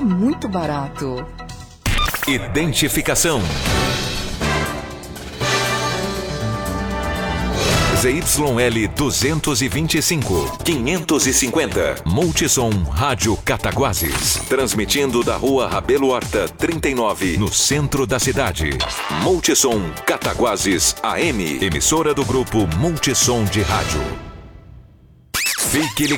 muito barato. Identificação. ZYL 225, 550. Multissom Rádio Cataguases. Transmitindo da Rua Rabelo Horta, 39, no centro da cidade. Multissom Cataguases AM. Emissora do grupo Multissom de Rádio. Fique ligado.